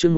chương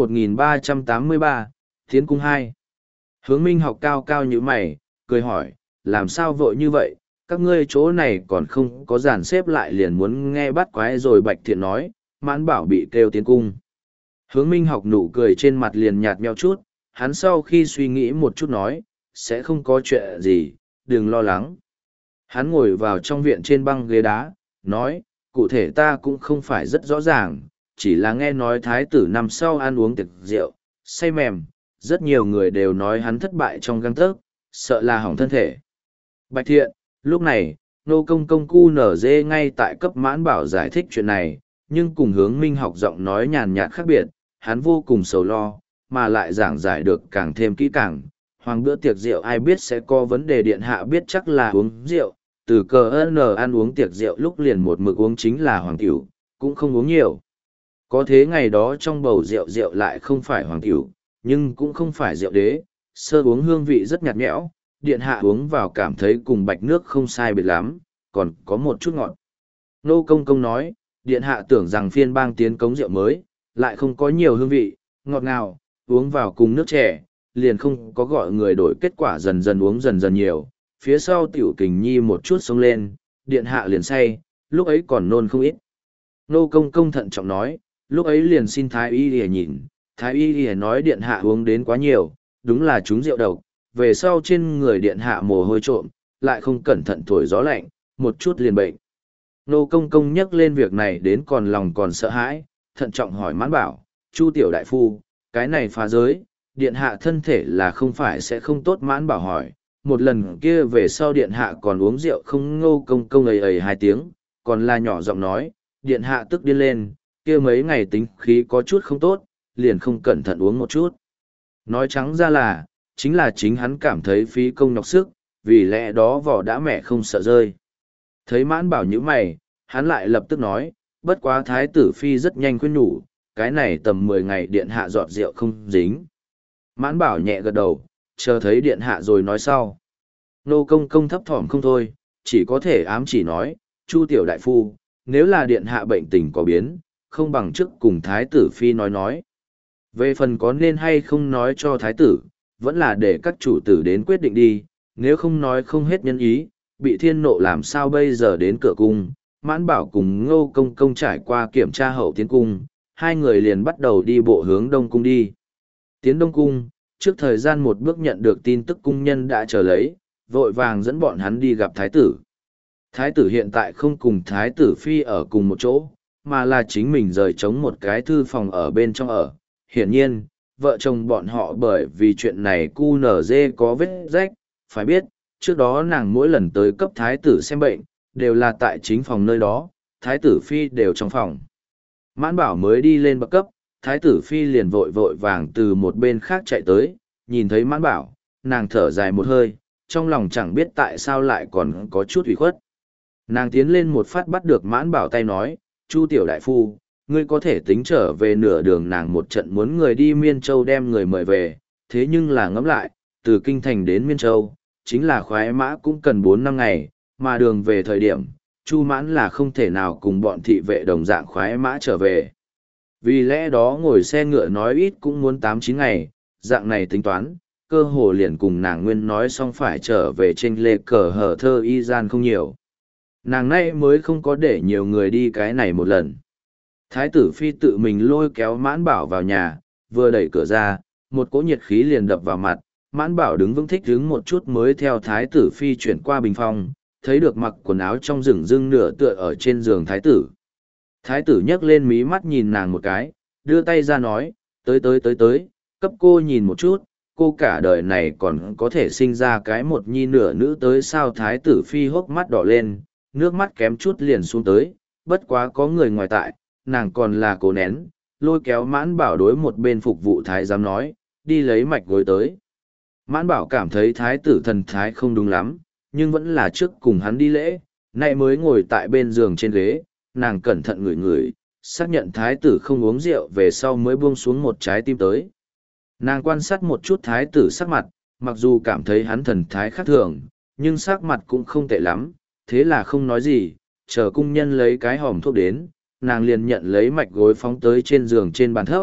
1383, Tiến cung 2. Hướng Minh học cao cao như mày, cười hỏi, làm sao vội như vậy, các ngươi chỗ này còn không có dàn xếp lại liền muốn nghe bắt quái rồi. Bạch Thiện nói, Mãn Bảo bị kêu tiến cung. Hướng Minh học nụ cười trên mặt liền nhạt nhẽo chút, hắn sau khi suy nghĩ một chút nói, sẽ không có chuyện gì, đừng lo lắng. Hắn ngồi vào trong viện trên băng ghế đá, nói, cụ thể ta cũng không phải rất rõ ràng, chỉ là nghe nói thái tử năm sau ăn uống tiệc rượu, say mềm, rất nhiều người đều nói hắn thất bại trong găng tấc, sợ là hỏng thân thể. Bạch Thiện, lúc này, nô công công cu nở dê ngay tại cấp Mãn Bảo giải thích chuyện này, nhưng cùng Hướng Minh học giọng nói nhàn nhạt khác biệt, hắn vô cùng sầu lo, mà lại giảng giải được càng thêm kỹ càng. Hoàng bữa tiệc rượu ai biết sẽ có vấn đề, điện hạ biết chắc là uống rượu, từ cờ n ăn uống tiệc rượu lúc liền một mực uống chính là hoàng tiểu, cũng không uống nhiều. Có thế ngày đó trong bầu rượu rượu lại không phải hoàng tiểu, nhưng cũng không phải rượu đế, sơ uống hương vị rất nhạt nhẽo, điện hạ uống vào cảm thấy cùng bạch nước không sai biệt lắm, còn có một chút ngọt. Nô công công nói, điện hạ tưởng rằng phiên bang tiến cống rượu mới, lại không có nhiều hương vị, ngọt ngào, uống vào cùng nước trẻ, liền không có gọi người đổi, kết quả dần dần uống dần dần nhiều, phía sau tiểu kình nhi một chút xông lên, điện hạ liền say, lúc ấy còn nôn không ít. Nô công công thận trọng nói, lúc ấy liền xin thái y lìa nhìn, thái y lìa nói điện hạ uống đến quá nhiều, đúng là trúng rượu độc, về sau trên người điện hạ mồ hôi trộm, lại không cẩn thận thổi gió lạnh, một chút liền bệnh. Nô công công nhắc lên việc này đến còn lòng còn sợ hãi, thận trọng hỏi Mãn Bảo, Chu tiểu đại phu, cái này phá giới, điện hạ thân thể là không phải sẽ không tốt. Mãn Bảo hỏi, một lần kia về sau điện hạ còn uống rượu không? Ngô công công ầy hai tiếng, còn là nhỏ giọng nói, điện hạ tức điên lên, kia mấy ngày tính khí có chút không tốt, liền không cẩn thận uống một chút. Nói trắng ra là, chính là chính hắn cảm thấy phí công nhọc sức, vì lẽ đó vỏ đã mẹ không sợ rơi. Thấy Mãn Bảo như mày, hắn lại lập tức nói, bất quá thái tử phi rất nhanh khuyên nhủ, cái này tầm 10 ngày điện hạ giọt rượu không dính. Mãn Bảo nhẹ gật đầu, chờ thấy điện hạ rồi nói sau. Nô công công thấp thỏm không thôi, chỉ có thể ám chỉ nói, Chu tiểu đại phu, nếu là điện hạ bệnh tình có biến, không bằng trước cùng thái tử phi nói. Về phần có nên hay không nói cho thái tử, vẫn là để các chủ tử đến quyết định đi, nếu không nói không hết nhân ý, bị thiên nộ làm sao bây giờ. Đến cửa cung, Mãn Bảo cùng Ngô công công trải qua kiểm tra hậu tiến cung, hai người liền bắt đầu đi bộ hướng Đông cung đi. Tiến Đông cung, trước thời gian một bước nhận được tin tức cung nhân đã chờ lấy, vội vàng dẫn bọn hắn đi gặp thái tử. Thái tử hiện tại không cùng thái tử phi ở cùng một chỗ, mà là chính mình rời trống một cái thư phòng ở bên trong ở. Hiển nhiên, vợ chồng bọn họ bởi vì chuyện này cu nở dê có vết rách, phải biết, trước đó nàng mỗi lần tới cấp thái tử xem bệnh, đều là tại chính phòng nơi đó, thái tử phi đều trong phòng. Mãn Bảo mới đi lên bậc cấp, thái tử phi liền vội vội vàng từ một bên khác chạy tới, nhìn thấy Mãn Bảo, nàng thở dài một hơi, trong lòng chẳng biết tại sao lại còn có chút ủy khuất. Nàng tiến lên một phát bắt được Mãn Bảo tay nói, Chu tiểu đại phu, ngươi có thể tính trở về nửa đường. Nàng một trận muốn người đi Miên Châu đem người mời về, thế nhưng là ngẫm lại, từ Kinh Thành đến Miên Châu, chính là khoái mã cũng cần 4-5 ngày, mà đường về thời điểm, Chu Mãn là không thể nào cùng bọn thị vệ đồng dạng khoái mã trở về. Vì lẽ đó ngồi xe ngựa nói ít cũng muốn 8-9 ngày, dạng này tính toán, cơ hồ liền cùng nàng nguyên nói xong phải trở về trên lê cờ hở thơ y gian không nhiều. Nàng nay mới không có để nhiều người đi cái này một lần. Thái tử phi tự mình lôi kéo Mãn Bảo vào nhà, vừa đẩy cửa ra, một cỗ nhiệt khí liền đập vào mặt. Mãn Bảo đứng vững thích đứng một chút mới theo thái tử phi chuyển qua bình phong, thấy được mặc quần áo trong rừng rưng nửa tựa ở trên giường thái tử. Thái tử nhấc lên mí mắt nhìn nàng một cái, đưa tay ra nói, tới, cấp cô nhìn một chút, cô cả đời này còn có thể sinh ra cái một nhi nửa nữ tới sao? Thái tử phi hốc mắt đỏ lên, nước mắt kém chút liền xuống tới, bất quá có người ngoài tại, nàng còn là cố nén, lôi kéo Mãn Bảo đối một bên phục vụ thái giám nói, đi lấy mạch gối tới. Mãn Bảo cảm thấy thái tử thần thái không đúng lắm, nhưng vẫn là trước cùng hắn đi lễ, nay mới ngồi tại bên giường trên ghế, nàng cẩn thận ngửi, xác nhận thái tử không uống rượu về sau mới buông xuống một trái tim tới. Nàng quan sát một chút thái tử sắc mặt, mặc dù cảm thấy hắn thần thái khác thường, nhưng sắc mặt cũng không tệ lắm, thế là không nói gì, chờ cung nhân lấy cái hòm thuốc đến, nàng liền nhận lấy mạch gối phóng tới trên giường trên bàn thấp,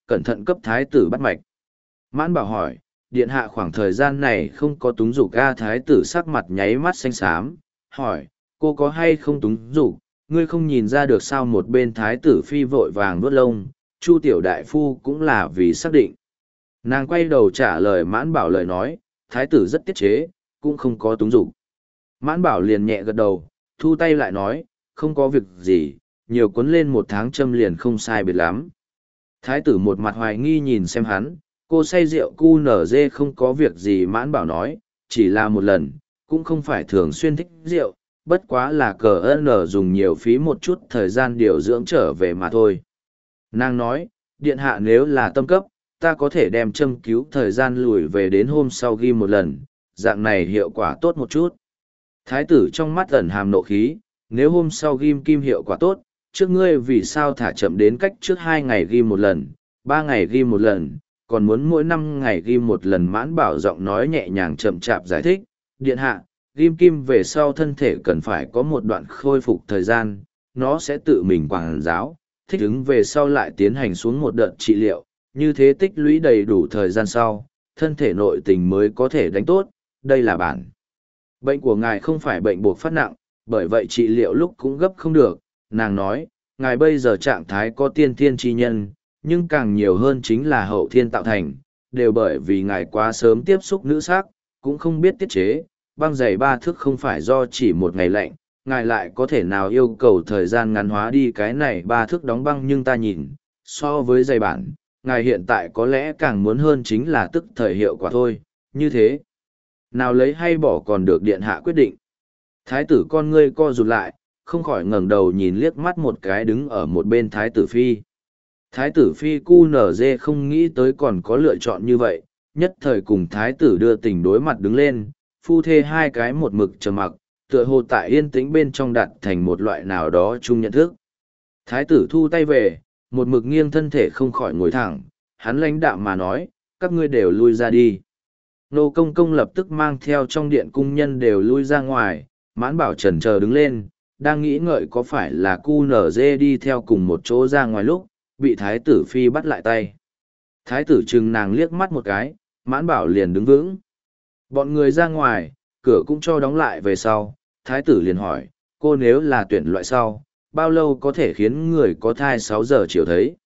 cẩn thận cấp thái tử bắt mạch. Mãn Bảo hỏi, điện hạ khoảng thời gian này không có túng dục a? Thái tử sắc mặt nháy mắt xanh xám, hỏi, cô có hay không túng dục, ngươi không nhìn ra được sao? Một bên thái tử phi vội vàng vuốt lông, Chu tiểu đại phu cũng là vì xác định. Nàng quay đầu trả lời Mãn Bảo lời nói, thái tử rất tiết chế, cũng không có túng dục. Mãn Bảo liền nhẹ gật đầu, thu tay lại nói, không có việc gì, nhiều cuốn lên 1 tháng châm liền không sai biệt lắm. Thái tử một mặt hoài nghi nhìn xem hắn, cô say rượu cu nở dê không có việc gì. Mãn Bảo nói, chỉ là một lần, cũng không phải thường xuyên thích rượu, bất quá là cờ nở dùng nhiều phí một chút thời gian điều dưỡng trở về mà thôi. Nàng nói, điện hạ nếu là tâm cấp, ta có thể đem châm cứu thời gian lùi về đến hôm sau ghi một lần, dạng này hiệu quả tốt một chút. Thái tử trong mắt ẩn hàm nộ khí, nếu hôm sau ghim kim hiệu quả tốt, trước ngươi vì sao thả chậm đến cách trước 2 ngày ghim một lần, 3 ngày ghim một lần, còn muốn mỗi 5 ngày ghim một lần? Mãn Bảo giọng nói nhẹ nhàng chậm chạp giải thích, điện hạ, ghim kim về sau thân thể cần phải có một đoạn khôi phục thời gian, nó sẽ tự mình quảng giáo, thích ứng về sau lại tiến hành xuống một đợt trị liệu, như thế tích lũy đầy đủ thời gian sau, thân thể nội tình mới có thể đánh tốt, đây là bản. Bệnh của ngài không phải bệnh buộc phát nặng, bởi vậy trị liệu lúc cũng gấp không được. Nàng nói, ngài bây giờ trạng thái có tiên thiên chi nhân, nhưng càng nhiều hơn chính là hậu thiên tạo thành, đều bởi vì ngài quá sớm tiếp xúc nữ sắc, cũng không biết tiết chế, băng giày 3 thước không phải do chỉ một ngày lạnh, ngài lại có thể nào yêu cầu thời gian ngắn hóa đi cái này 3 thước đóng băng? Nhưng ta nhìn, so với giày bản, ngài hiện tại có lẽ càng muốn hơn chính là tức thời hiệu quả thôi, như thế. Nào lấy hay bỏ còn được điện hạ quyết định. Thái tử con ngươi co rụt lại, không khỏi ngẩng đầu nhìn liếc mắt một cái đứng ở một bên thái tử phi. Thái tử phi cu nở dê không nghĩ tới còn có lựa chọn như vậy, nhất thời cùng thái tử đưa tình đối mặt đứng lên, phu thê hai cái một mực trầm mặc, tựa hồ tại yên tĩnh bên trong đặt thành một loại nào đó chung nhận thức. Thái tử thu tay về, một mực nghiêng thân thể không khỏi ngồi thẳng, hắn lãnh đạm mà nói, các ngươi đều lui ra đi. Nô công công lập tức mang theo trong điện cung nhân đều lui ra ngoài. Mãn Bảo chần chờ đứng lên, đang nghĩ ngợi có phải là cu nở dê đi theo cùng một chỗ ra ngoài lúc, bị thái tử phi bắt lại tay. Thái tử chừng nàng liếc mắt một cái, Mãn Bảo liền đứng vững. Bọn người ra ngoài, cửa cũng cho đóng lại về sau, thái tử liền hỏi, cô nếu là tuyển loại sau, bao lâu có thể khiến người có thai 6 giờ chiều thấy?